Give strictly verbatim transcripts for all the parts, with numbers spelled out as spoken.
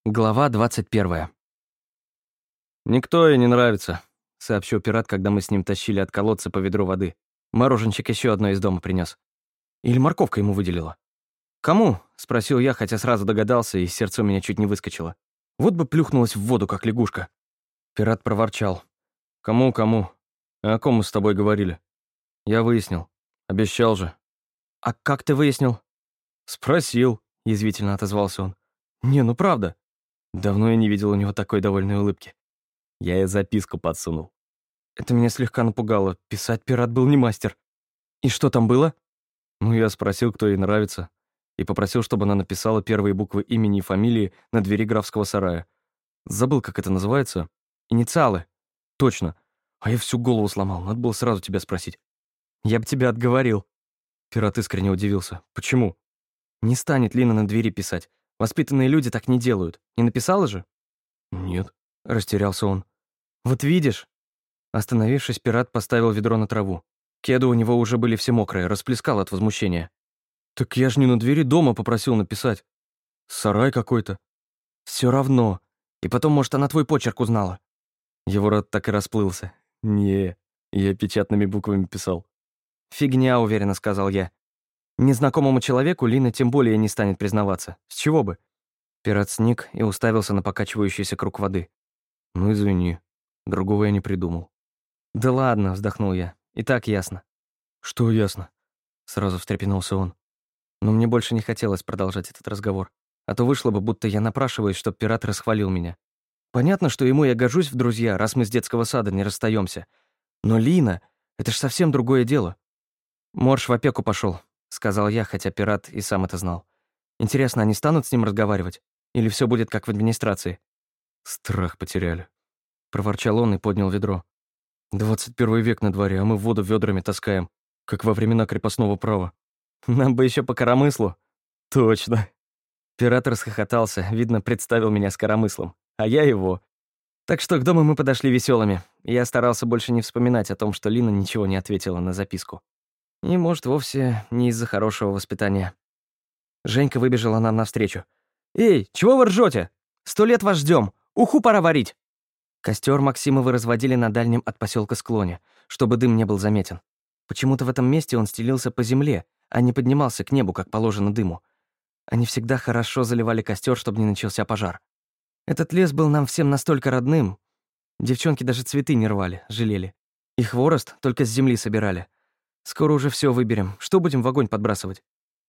Глава двадцать первая. «Никто ей не нравится», — сообщил пират, когда мы с ним тащили от колодца по ведру воды. Мороженчик еще одно из дома принес. Или морковка ему выделила. «Кому?» — спросил я, хотя сразу догадался, и сердце у меня чуть не выскочило. Вот бы плюхнулась в воду, как лягушка. Пират проворчал. «Кому, кому? А о ком мы с тобой говорили?» Я выяснил. Обещал же. «А как ты выяснил?» «Спросил», — язвительно отозвался он. «Не, ну правда». Давно я не видел у него такой довольной улыбки. Я ей записку подсунул. Это меня слегка напугало. Писать пират был не мастер. И что там было? Ну, я спросил, кто ей нравится, и попросил, чтобы она написала первые буквы имени и фамилии на двери графского сарая. Забыл, как это называется. Инициалы. Точно. А я всю голову сломал, надо было сразу тебя спросить. Я бы тебя отговорил. Пират искренне удивился. Почему? Не станет Лина на двери писать. Воспитанные люди так не делают. Не написала же? Нет. Растерялся он. «Вот видишь?» Остановившись, пират поставил ведро на траву. Кеды у него уже были все мокрые, расплескал от возмущения. «Так я ж не на двери дома попросил написать. Сарай какой-то». «Все равно. И потом, может, она твой почерк узнала». Его рот так и расплылся. «Не, я печатными буквами писал». «Фигня», — уверенно сказал я. Незнакомому человеку Лина тем более не станет признаваться. С чего бы?» Пират сник и уставился на покачивающийся круг воды. «Ну, извини. Другого я не придумал». «Да ладно», — вздохнул я. «И так ясно». «Что ясно?» — сразу встрепенулся он. Но мне больше не хотелось продолжать этот разговор. А то вышло бы, будто я напрашиваюсь, чтоб пират расхвалил меня. Понятно, что ему я гожусь в друзья, раз мы с детского сада не расстаемся. Но Лина — это ж совсем другое дело. «Морж в опеку пошел, сказал я, хотя пират и сам это знал. «Интересно, они станут с ним разговаривать? Или все будет как в администрации?» «Страх потеряли», — проворчал он и поднял ведро. «Двадцать первый век на дворе, а мы воду ведрами таскаем, как во времена крепостного права. Нам бы еще по коромыслу». «Точно». Пират расхохотался, видно, представил меня с коромыслом, а я его. Так что к дому мы подошли веселыми. Я старался больше не вспоминать о том, что Лина ничего не ответила на записку. И, может, вовсе не из-за хорошего воспитания. Женька выбежала нам навстречу. «Эй, чего вы ржете? Сто лет вас ждем. Уху пора варить!» Костер Максимовы разводили на дальнем от поселка склоне, чтобы дым не был заметен. Почему-то в этом месте он стелился по земле, а не поднимался к небу, как положено дыму. Они всегда хорошо заливали костер, чтобы не начался пожар. Этот лес был нам всем настолько родным. Девчонки даже цветы не рвали, жалели. И хворост только с земли собирали. Скоро уже все выберем. Что будем в огонь подбрасывать?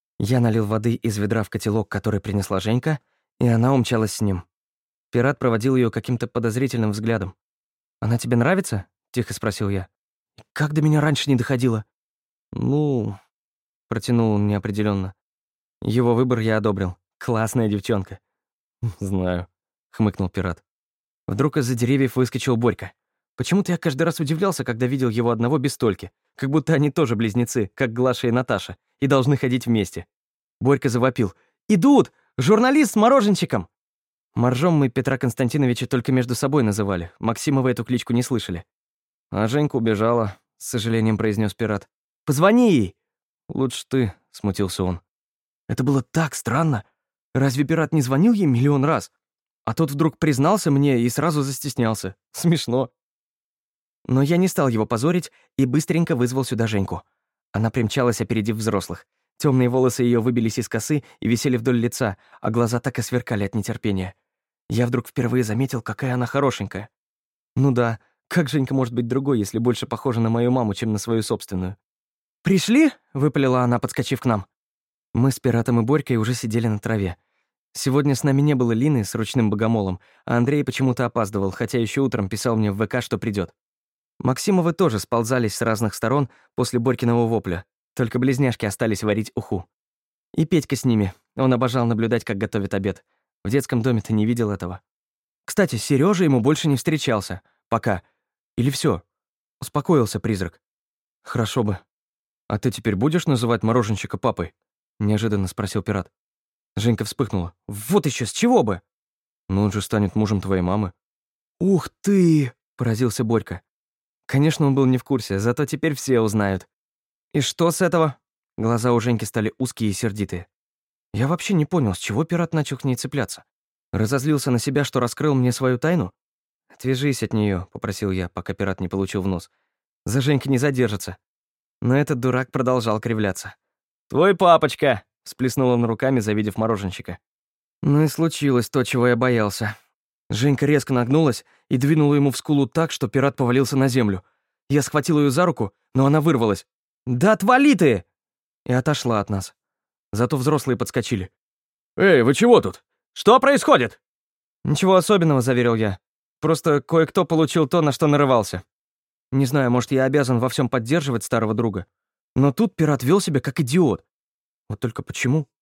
Я налил воды из ведра в котелок, который принесла Женька, и она умчалась с ним. Пират проводил ее каким-то подозрительным взглядом. «Она тебе нравится?» — тихо спросил я. «Как до меня раньше не доходило?» «Ну...» — протянул он неопределенно. Его выбор я одобрил. Классная девчонка. «Знаю», — хмыкнул пират. Вдруг из-за деревьев выскочил Борька. Почему-то я каждый раз удивлялся, когда видел его одного без Тольки, как будто они тоже близнецы, как Глаша и Наташа, и должны ходить вместе. Борька завопил. «Идут! Журналист с мороженчиком!» Моржом мы Петра Константиновича только между собой называли. Максимовы эту кличку не слышали. «А Женька убежала», — с сожалением произнес пират. «Позвони ей!» «Лучше ты», — смутился он. Это было так странно. Разве пират не звонил ей миллион раз? А тот вдруг признался мне и сразу застеснялся. Смешно. Но я не стал его позорить и быстренько вызвал сюда Женьку. Она примчалась, опередив взрослых. Темные волосы ее выбились из косы и висели вдоль лица, а глаза так и сверкали от нетерпения. Я вдруг впервые заметил, какая она хорошенькая. Ну да, как Женька может быть другой, если больше похожа на мою маму, чем на свою собственную? «Пришли?» — выпалила она, подскочив к нам. Мы с пиратом и Борькой уже сидели на траве. Сегодня с нами не было Лины с ручным богомолом, а Андрей почему-то опаздывал, хотя еще утром писал мне в ВК, что придет. Максимовы тоже сползались с разных сторон после Борькиного вопля, только близняшки остались варить уху. И Петька с ними, он обожал наблюдать, как готовят обед. В детском доме ты не видел этого. Кстати, Сережа ему больше не встречался. Пока. Или все? Успокоился призрак. Хорошо бы. «А ты теперь будешь называть мороженщика папой?» — неожиданно спросил пират. Женька вспыхнула. «Вот еще с чего бы?» «Ну он же станет мужем твоей мамы». «Ух ты!» — поразился Борька. Конечно, он был не в курсе, зато теперь все узнают. «И что с этого?» Глаза у Женьки стали узкие и сердитые. Я вообще не понял, с чего пират начал к ней цепляться. Разозлился на себя, что раскрыл мне свою тайну? «Отвяжись от нее, попросил я, пока пират не получил в нос. «За Женька не задержится». Но этот дурак продолжал кривляться. «Твой папочка!» — всплеснул он руками, завидев мороженщика. Ну и случилось то, чего я боялся. Женька резко нагнулась и двинула ему в скулу так, что пират повалился на землю. Я схватил ее за руку, но она вырвалась. «Да отвали ты!» И отошла от нас. Зато взрослые подскочили. «Эй, вы чего тут? Что происходит?» «Ничего особенного», — заверил я. «Просто кое-кто получил то, на что нарывался. Не знаю, может, я обязан во всем поддерживать старого друга. Но тут пират вел себя как идиот. Вот только почему?»